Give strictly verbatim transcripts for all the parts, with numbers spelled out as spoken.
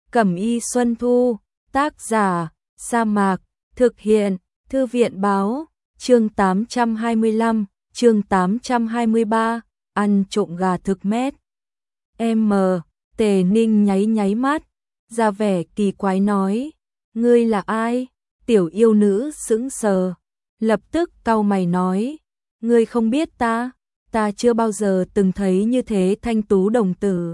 Cẩm y Xuân Thu, tác giả, Sa Mạc, thực hiện, Thư viện báo, chương tám trăm hai mươi lăm, chương tám trăm hai mươi ba, ăn trộm gà thực mét. M, Tề Ninh nháy nháy mắt, ra vẻ kỳ quái nói, ngươi là ai? Tiểu yêu nữ sững sờ, lập tức cau mày nói, ngươi không biết ta, ta chưa bao giờ từng thấy như thế thanh tú đồng tử.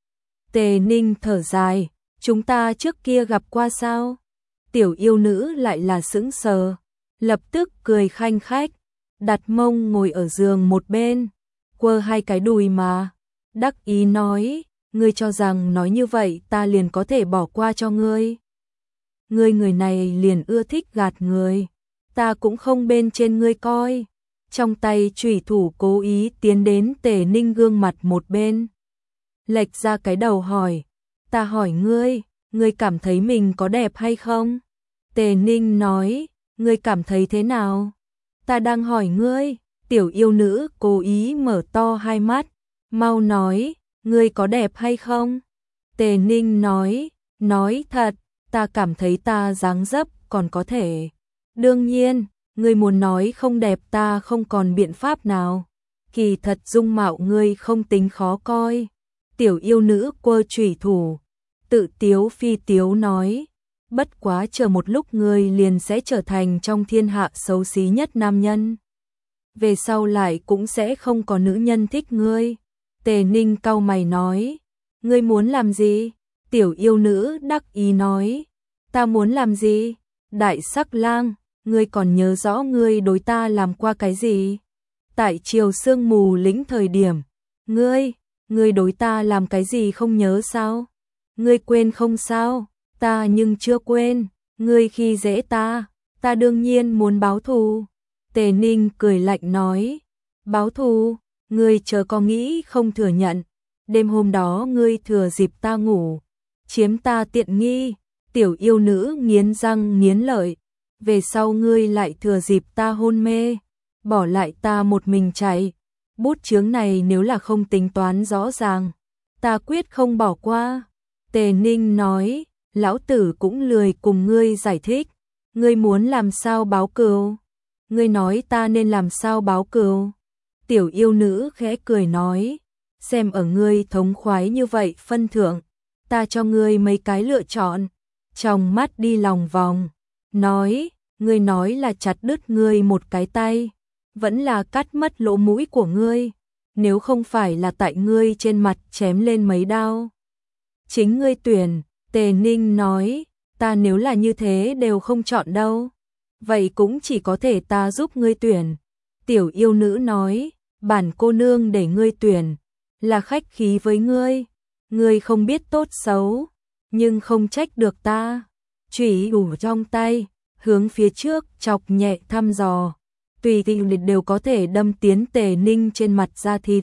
Tề Ninh thở dài, chúng ta trước kia gặp qua sao? Tiểu yêu nữ lại là sững sờ, lập tức cười khanh khách, đặt mông ngồi ở giường một bên, quơ hai cái đùi mà, đắc ý nói, ngươi cho rằng nói như vậy ta liền có thể bỏ qua cho ngươi. Ngươi người này liền ưa thích gạt người, ta cũng không bên trên ngươi coi. Trong tay chủy thủ cố ý tiến đến Tề Ninh gương mặt một bên, lệch ra cái đầu hỏi, ta hỏi ngươi, ngươi cảm thấy mình có đẹp hay không? Tề Ninh nói, ngươi cảm thấy thế nào? Ta đang hỏi ngươi. Tiểu yêu nữ cố ý mở to hai mắt, mau nói, ngươi có đẹp hay không? Tề Ninh nói, nói thật, ta cảm thấy ta dáng dấp còn có thể. Đương nhiên, ngươi muốn nói không đẹp ta không còn biện pháp nào. Kỳ thật dung mạo ngươi không tính khó coi. Tiểu yêu nữ quơ chủy thủ, tự tiếu phi tiếu nói, bất quá chờ một lúc ngươi liền sẽ trở thành trong thiên hạ xấu xí nhất nam nhân. Về sau lại cũng sẽ không có nữ nhân thích ngươi. Tề Ninh cau mày nói, ngươi muốn làm gì? Tiểu yêu nữ đắc ý nói, ta muốn làm gì? Đại sắc lang, ngươi còn nhớ rõ ngươi đối ta làm qua cái gì? Tại Triều Sương Mù Lĩnh thời điểm, ngươi, ngươi đối ta làm cái gì không nhớ sao? Ngươi quên không sao? Ta nhưng chưa quên, ngươi khi dễ ta, ta đương nhiên muốn báo thù. Tề Ninh cười lạnh nói, báo thù, ngươi chớ có nghĩ không thừa nhận, đêm hôm đó ngươi thừa dịp ta ngủ, chiếm ta tiện nghi, tiểu yêu nữ nghiến răng nghiến lợi, về sau ngươi lại thừa dịp ta hôn mê, bỏ lại ta một mình chạy, bút chướng này nếu là không tính toán rõ ràng, ta quyết không bỏ qua. Tề Ninh nói, lão tử cũng lười cùng ngươi giải thích, ngươi muốn làm sao báo cừu? Ngươi nói ta nên làm sao báo cừu? Tiểu yêu nữ khẽ cười nói, xem ở ngươi thống khoái như vậy phân thượng, ta cho ngươi mấy cái lựa chọn. Trong mắt đi lòng vòng, nói, ngươi nói là chặt đứt ngươi một cái tay, vẫn là cắt mất lỗ mũi của ngươi, nếu không phải là tại ngươi trên mặt chém lên mấy đao. Chính ngươi tuyển. Tề Ninh nói, ta nếu là như thế đều không chọn đâu, vậy cũng chỉ có thể ta giúp ngươi tuyển. Tiểu yêu nữ nói, bản cô nương để ngươi tuyển, là khách khí với ngươi, ngươi không biết tốt xấu, nhưng không trách được ta. Chủy thủ trong tay, hướng phía trước chọc nhẹ thăm dò, tùy tiện đều có thể đâm tiến Tề Ninh trên mặt da thịt.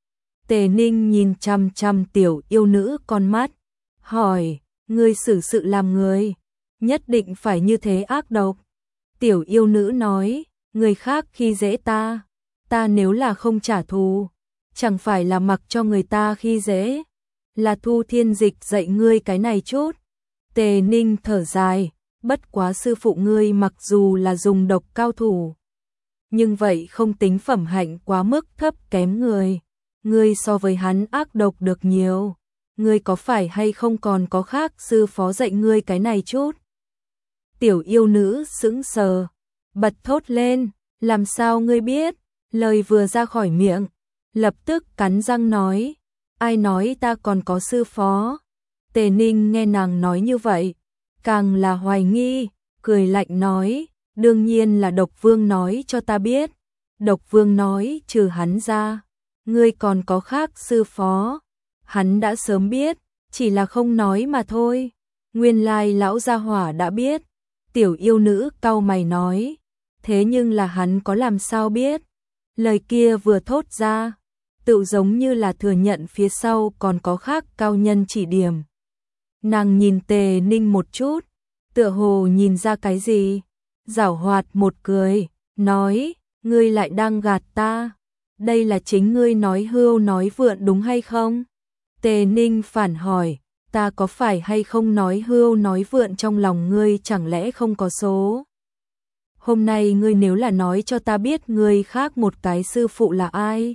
Tề Ninh nhìn chằm chằm tiểu yêu nữ con mắt, hỏi, ngươi xử sự làm người, nhất định phải như thế ác độc? Tiểu yêu nữ nói, người khác khi dễ ta, ta nếu là không trả thù, chẳng phải là mặc cho người ta khi dễ, là Thu Thiên Dịch dạy ngươi cái này chút. Tề Ninh thở dài, bất quá sư phụ ngươi mặc dù là dùng độc cao thủ, nhưng vậy không tính phẩm hạnh quá mức thấp kém người, ngươi so với hắn ác độc được nhiều. Ngươi có phải hay không còn có khác sư phó dạy ngươi cái này chút? Tiểu yêu nữ sững sờ, bật thốt lên, làm sao ngươi biết? Lời vừa ra khỏi miệng, lập tức cắn răng nói, ai nói ta còn có sư phó? Tề Ninh nghe nàng nói như vậy, càng là hoài nghi, cười lạnh nói, đương nhiên là Độc Vương nói cho ta biết. Độc Vương nói trừ hắn ra, ngươi còn có khác sư phó. Hắn đã sớm biết, chỉ là không nói mà thôi. Nguyên lai lão gia hỏa đã biết. Tiểu yêu nữ cau mày nói, thế nhưng là hắn có làm sao biết? Lời kia vừa thốt ra, tự giống như là thừa nhận phía sau còn có khác cao nhân chỉ điểm. Nàng nhìn Tề Ninh một chút, tựa hồ nhìn ra cái gì, giảo hoạt một cười, nói, ngươi lại đang gạt ta, đây là chính ngươi nói hưu nói vượn đúng hay không? Tề Ninh phản hỏi, ta có phải hay không nói hưu nói vượn trong lòng ngươi chẳng lẽ không có số. Hôm nay ngươi nếu là nói cho ta biết ngươi khác một cái sư phụ là ai.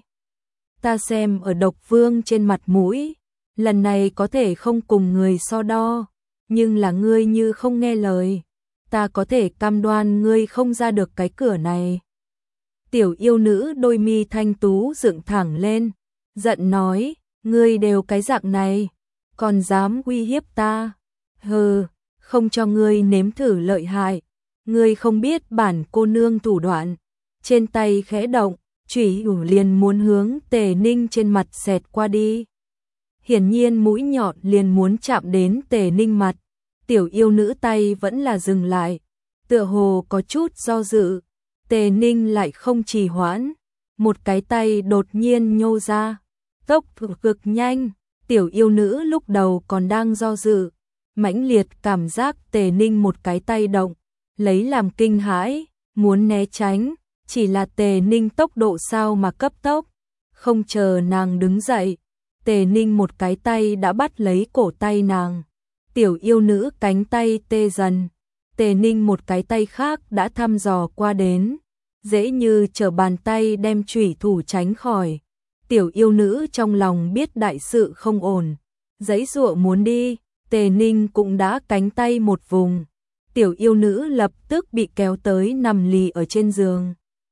Ta xem ở Độc Vương trên mặt mũi, lần này có thể không cùng người so đo, nhưng là ngươi như không nghe lời, ta có thể cam đoan ngươi không ra được cái cửa này. Tiểu yêu nữ đôi mi thanh tú dựng thẳng lên, giận nói, ngươi đều cái dạng này, còn dám uy hiếp ta. Hừ, không cho ngươi nếm thử lợi hại, ngươi không biết bản cô nương thủ đoạn. Trên tay khẽ động, chủy thủ liền muốn hướng Tề Ninh trên mặt xẹt qua đi. Hiển nhiên mũi nhọn liền muốn chạm đến Tề Ninh mặt, tiểu yêu nữ tay vẫn là dừng lại, tựa hồ có chút do dự. Tề Ninh lại không trì hoãn, một cái tay đột nhiên nhô ra, tốc độ cực nhanh, tiểu yêu nữ lúc đầu còn đang do dự, mãnh liệt cảm giác Tề Ninh một cái tay động, lấy làm kinh hãi, muốn né tránh, chỉ là Tề Ninh tốc độ sao mà cấp tốc, không chờ nàng đứng dậy, Tề Ninh một cái tay đã bắt lấy cổ tay nàng, tiểu yêu nữ cánh tay tê dần. Tề Ninh một cái tay khác đã thăm dò qua đến, dễ như trở bàn tay đem chủy thủ tránh khỏi. Tiểu yêu nữ trong lòng biết đại sự không ổn, giãy giụa muốn đi, Tề Ninh cũng đã cánh tay một vùng. Tiểu yêu nữ lập tức bị kéo tới nằm lì ở trên giường.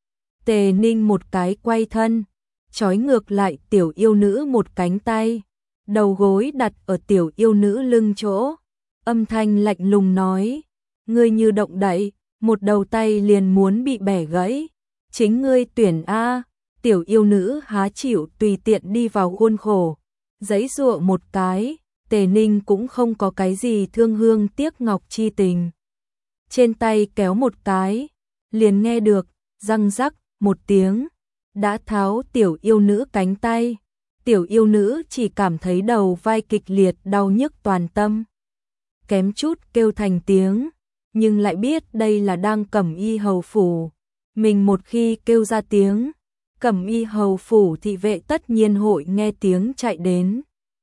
Tề Ninh một cái quay thân, trói ngược lại tiểu yêu nữ một cánh tay, đầu gối đặt ở tiểu yêu nữ lưng chỗ, âm thanh lạnh lùng nói, ngươi như động đậy, một đầu tay liền muốn bị bẻ gãy, chính ngươi tuyển a. Tiểu yêu nữ há chịu tùy tiện đi vào khuôn khổ, giãy giụa một cái, Tề Ninh cũng không có cái gì thương hương tiếc ngọc chi tình. Trên tay kéo một cái, liền nghe được, răng rắc, một tiếng, đã tháo tiểu yêu nữ cánh tay. Tiểu yêu nữ chỉ cảm thấy đầu vai kịch liệt đau nhức toàn tâm. Kém chút kêu thành tiếng, nhưng lại biết đây là đang Cẩm Y hầu phủ. Mình một khi kêu ra tiếng, Cẩm Y hầu phủ thị vệ tất nhiên hội nghe tiếng chạy đến.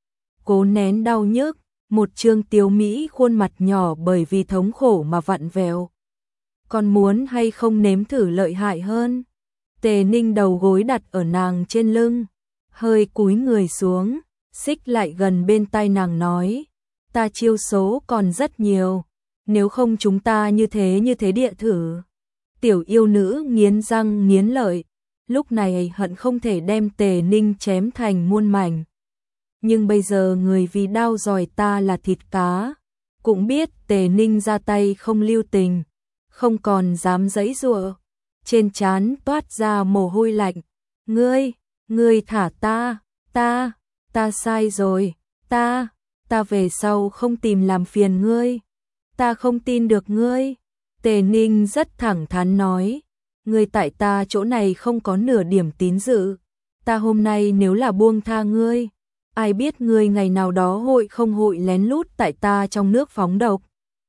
Cố nén đau nhức, một trương tiếu mỹ khuôn mặt nhỏ bởi vì thống khổ mà vặn vẹo. Còn muốn hay không nếm thử lợi hại hơn? Tề Ninh đầu gối đặt ở nàng trên lưng, hơi cúi người xuống, xích lại gần bên tai nàng nói, ta chiêu số còn rất nhiều, nếu không chúng ta như thế như thế địa thử. Tiểu yêu nữ nghiến răng nghiến lợi, lúc này hận không thể đem Tề Ninh chém thành muôn mảnh. Nhưng bây giờ người vì đau giỏi ta là thịt cá, cũng biết Tề Ninh ra tay không lưu tình, không còn dám giãy giụa, trên trán toát ra mồ hôi lạnh. Ngươi, ngươi thả ta, ta, ta sai rồi, ta, ta về sau không tìm làm phiền ngươi, ta không tin được ngươi. Tề Ninh rất thẳng thắn nói, ngươi tại ta chỗ này không có nửa điểm tín dự, ta hôm nay nếu là buông tha ngươi, ai biết ngươi ngày nào đó hội không hội lén lút tại ta trong nước phóng độc.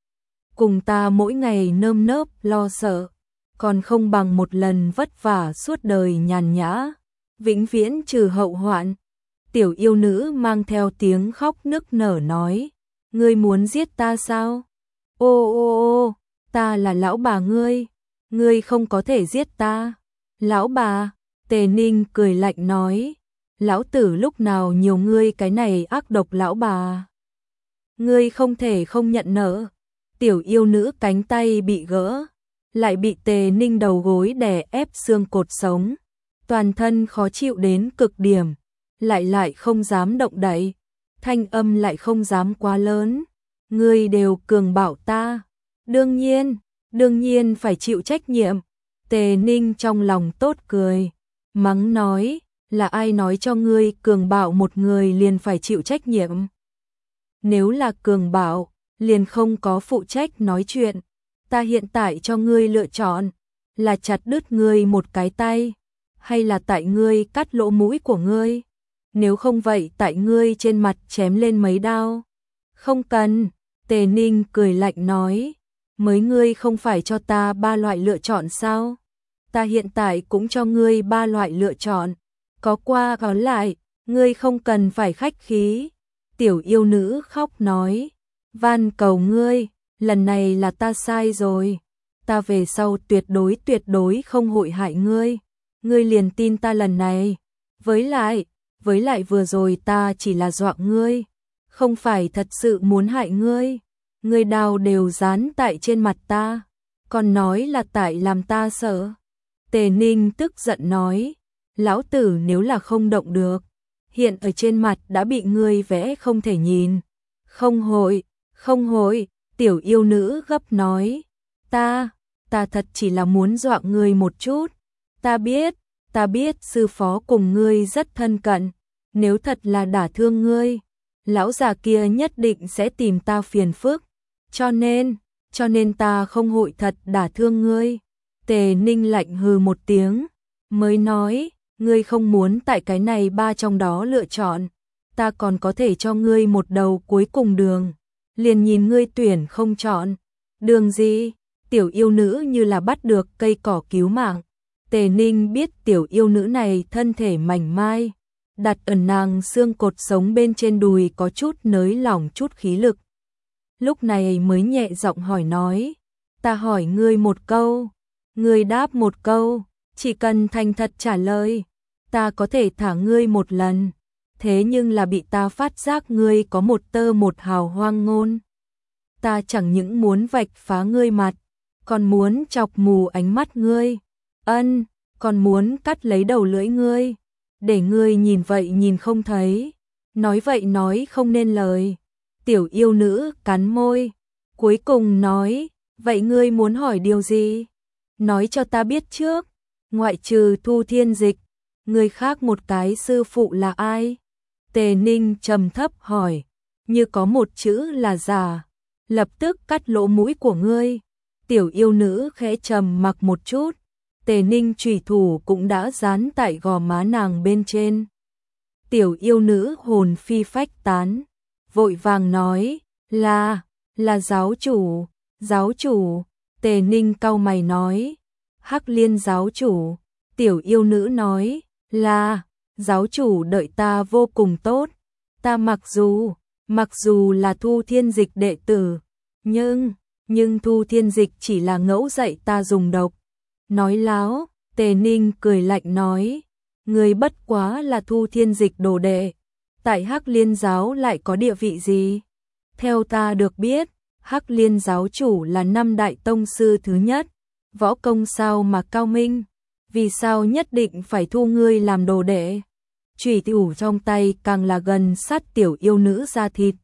Cùng ta mỗi ngày nơm nớp lo sợ, còn không bằng một lần vất vả suốt đời nhàn nhã, vĩnh viễn trừ hậu hoạn. Tiểu yêu nữ mang theo tiếng khóc nức nở nói, ngươi muốn giết ta sao? Ô ô ô, ta là lão bà ngươi, ngươi không có thể giết ta. Lão bà, Tề Ninh cười lạnh nói, lão tử lúc nào nhiều ngươi cái này ác độc lão bà. Ngươi không thể không nhận nợ. Tiểu yêu nữ cánh tay bị gỡ, lại bị Tề Ninh đầu gối đè ép xương cột sống, toàn thân khó chịu đến cực điểm, lại lại không dám động đậy, thanh âm lại không dám quá lớn. Ngươi đều cường bạo ta, đương nhiên, đương nhiên phải chịu trách nhiệm. Tề Ninh trong lòng tốt cười, mắng nói, là ai nói cho ngươi cường bạo một người liền phải chịu trách nhiệm? Nếu là cường bạo, liền không có phụ trách nói chuyện. Ta hiện tại cho ngươi lựa chọn, là chặt đứt ngươi một cái tay, hay là tại ngươi cắt lỗ mũi của ngươi. Nếu không vậy tại ngươi trên mặt chém lên mấy đao. Không cần, Tề Ninh cười lạnh nói, mới ngươi không phải cho ta ba loại lựa chọn sao? Ta hiện tại cũng cho ngươi ba loại lựa chọn, có qua có lại, ngươi không cần phải khách khí. Tiểu yêu nữ khóc nói, van cầu ngươi, lần này là ta sai rồi. Ta về sau tuyệt đối tuyệt đối không hội hại ngươi. Ngươi liền tin ta lần này. Với lại, với lại vừa rồi ta chỉ là dọa ngươi, không phải thật sự muốn hại ngươi. Ngươi đào đều dán tại trên mặt ta, còn nói là tại làm ta sợ. Tề Ninh tức giận nói, lão tử nếu là không động được, hiện ở trên mặt đã bị ngươi vẽ không thể nhìn. Không hội, không hội, tiểu yêu nữ gấp nói, ta, ta thật chỉ là muốn dọa ngươi một chút. Ta biết, ta biết sư phó cùng ngươi rất thân cận, nếu thật là đả thương ngươi, lão già kia nhất định sẽ tìm ta phiền phức, cho nên, cho nên ta không hội thật đả thương ngươi. Tề Ninh lạnh hừ một tiếng, mới nói, ngươi không muốn tại cái này ba trong đó lựa chọn, ta còn có thể cho ngươi một đầu cuối cùng đường, liền nhìn ngươi tuyển không chọn. Đường gì? Tiểu yêu nữ như là bắt được cây cỏ cứu mạng. Tề Ninh biết tiểu yêu nữ này thân thể mảnh mai, đặt ở nàng xương cột sống bên trên đùi có chút nới lỏng chút khí lực. Lúc này mới nhẹ giọng hỏi nói, ta hỏi ngươi một câu, ngươi đáp một câu, chỉ cần thành thật trả lời, ta có thể thả ngươi một lần. Thế nhưng là bị ta phát giác ngươi có một tơ một hào hoang ngôn. Ta chẳng những muốn vạch phá ngươi mặt, còn muốn chọc mù ánh mắt ngươi. Ân, còn muốn cắt lấy đầu lưỡi ngươi, để ngươi nhìn vậy nhìn không thấy, nói vậy nói không nên lời. Tiểu yêu nữ cắn môi, cuối cùng nói, vậy ngươi muốn hỏi điều gì? Nói cho ta biết trước, ngoại trừ Thu Thiên Dịch, người khác một cái sư phụ là ai? Tề Ninh trầm thấp hỏi, như có một chữ là giả, lập tức cắt lỗ mũi của ngươi. Tiểu yêu nữ khẽ trầm mặc một chút, Tề Ninh chủy thủ cũng đã dán tại gò má nàng bên trên. Tiểu yêu nữ hồn phi phách tán, vội vàng nói, là, là giáo chủ, giáo chủ. Tề Ninh cau mày nói, Hắc Liên giáo chủ. Tiểu yêu nữ nói, là, giáo chủ đợi ta vô cùng tốt. Ta mặc dù, mặc dù là Thu Thiên Dịch đệ tử, nhưng, nhưng Thu Thiên Dịch chỉ là ngẫu dạy ta dùng độc. Nói láo. Tề Ninh cười lạnh nói, người bất quá là Thu Thiên Dịch đồ đệ, tại Hắc Liên giáo lại có địa vị gì? Theo ta được biết, Hắc Liên giáo chủ là năm đại tông sư thứ nhất, võ công sao mà cao minh, vì sao nhất định phải thu ngươi làm đồ đệ? Chủy thủ trong tay càng là gần sát tiểu yêu nữ da thịt.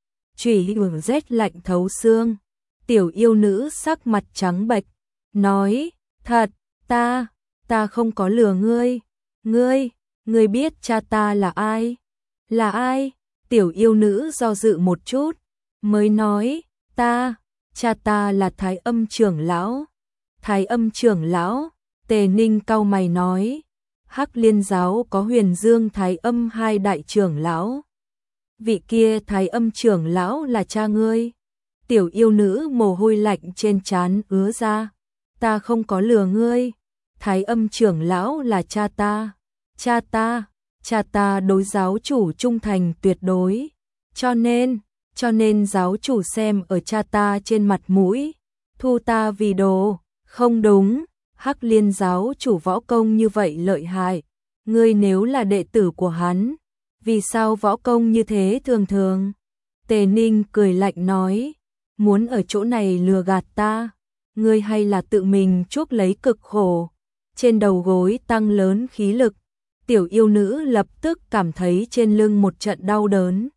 Chủy thủ rét lạnh thấu xương. Tiểu yêu nữ sắc mặt trắng bệch, nói, thật, ta, ta không có lừa ngươi. Ngươi, ngươi biết cha ta là ai? Là ai? Tiểu yêu nữ do dự một chút, mới nói, ta, cha ta là Thái Âm trưởng lão. Thái Âm trưởng lão? Tề Ninh cau mày nói, Hắc Liên giáo có Huyền Dương Thái Âm hai đại trưởng lão. Vị kia Thái Âm trưởng lão là cha ngươi? Tiểu yêu nữ mồ hôi lạnh trên trán ứa ra, ta không có lừa ngươi. Thái Âm trưởng lão là cha ta. Cha ta, cha ta đối giáo chủ trung thành tuyệt đối, cho nên, cho nên giáo chủ xem ở cha ta trên mặt mũi, thu ta vì đồ. Không đúng, Hắc Liên giáo chủ võ công như vậy lợi hại, ngươi nếu là đệ tử của hắn, vì sao võ công như thế thường thường? Tề Ninh cười lạnh nói, muốn ở chỗ này lừa gạt ta, ngươi hay là tự mình chuốc lấy cực khổ, trên đầu gối tăng lớn khí lực. Tiểu yêu nữ lập tức cảm thấy trên lưng một trận đau đớn,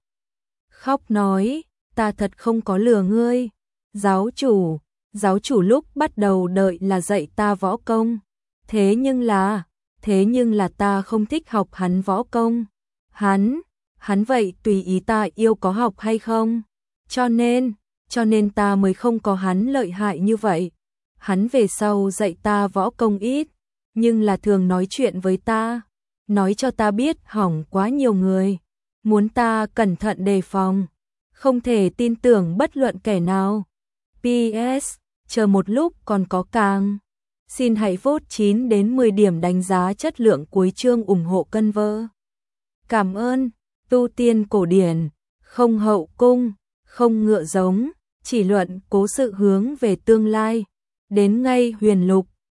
khóc nói, ta thật không có lừa ngươi. Giáo chủ, giáo chủ lúc bắt đầu đợi là dạy ta võ công, thế nhưng là, thế nhưng là ta không thích học hắn võ công. Hắn, hắn vậy tùy ý ta yêu có học hay không, cho nên, cho nên ta mới không có hắn lợi hại như vậy. Hắn về sau dạy ta võ công ít, nhưng là thường nói chuyện với ta, nói cho ta biết hỏng quá nhiều người, muốn ta cẩn thận đề phòng, không thể tin tưởng bất luận kẻ nào. pê ét, chờ một lúc còn có càng. Xin hãy vote chín đến mười điểm đánh giá chất lượng cuối chương ủng hộ Cân Vơ. Cảm ơn. Tu tiên cổ điển, không hậu cung, không ngựa giống, chỉ luận cố sự hướng về tương lai. Đến ngay huyền lục,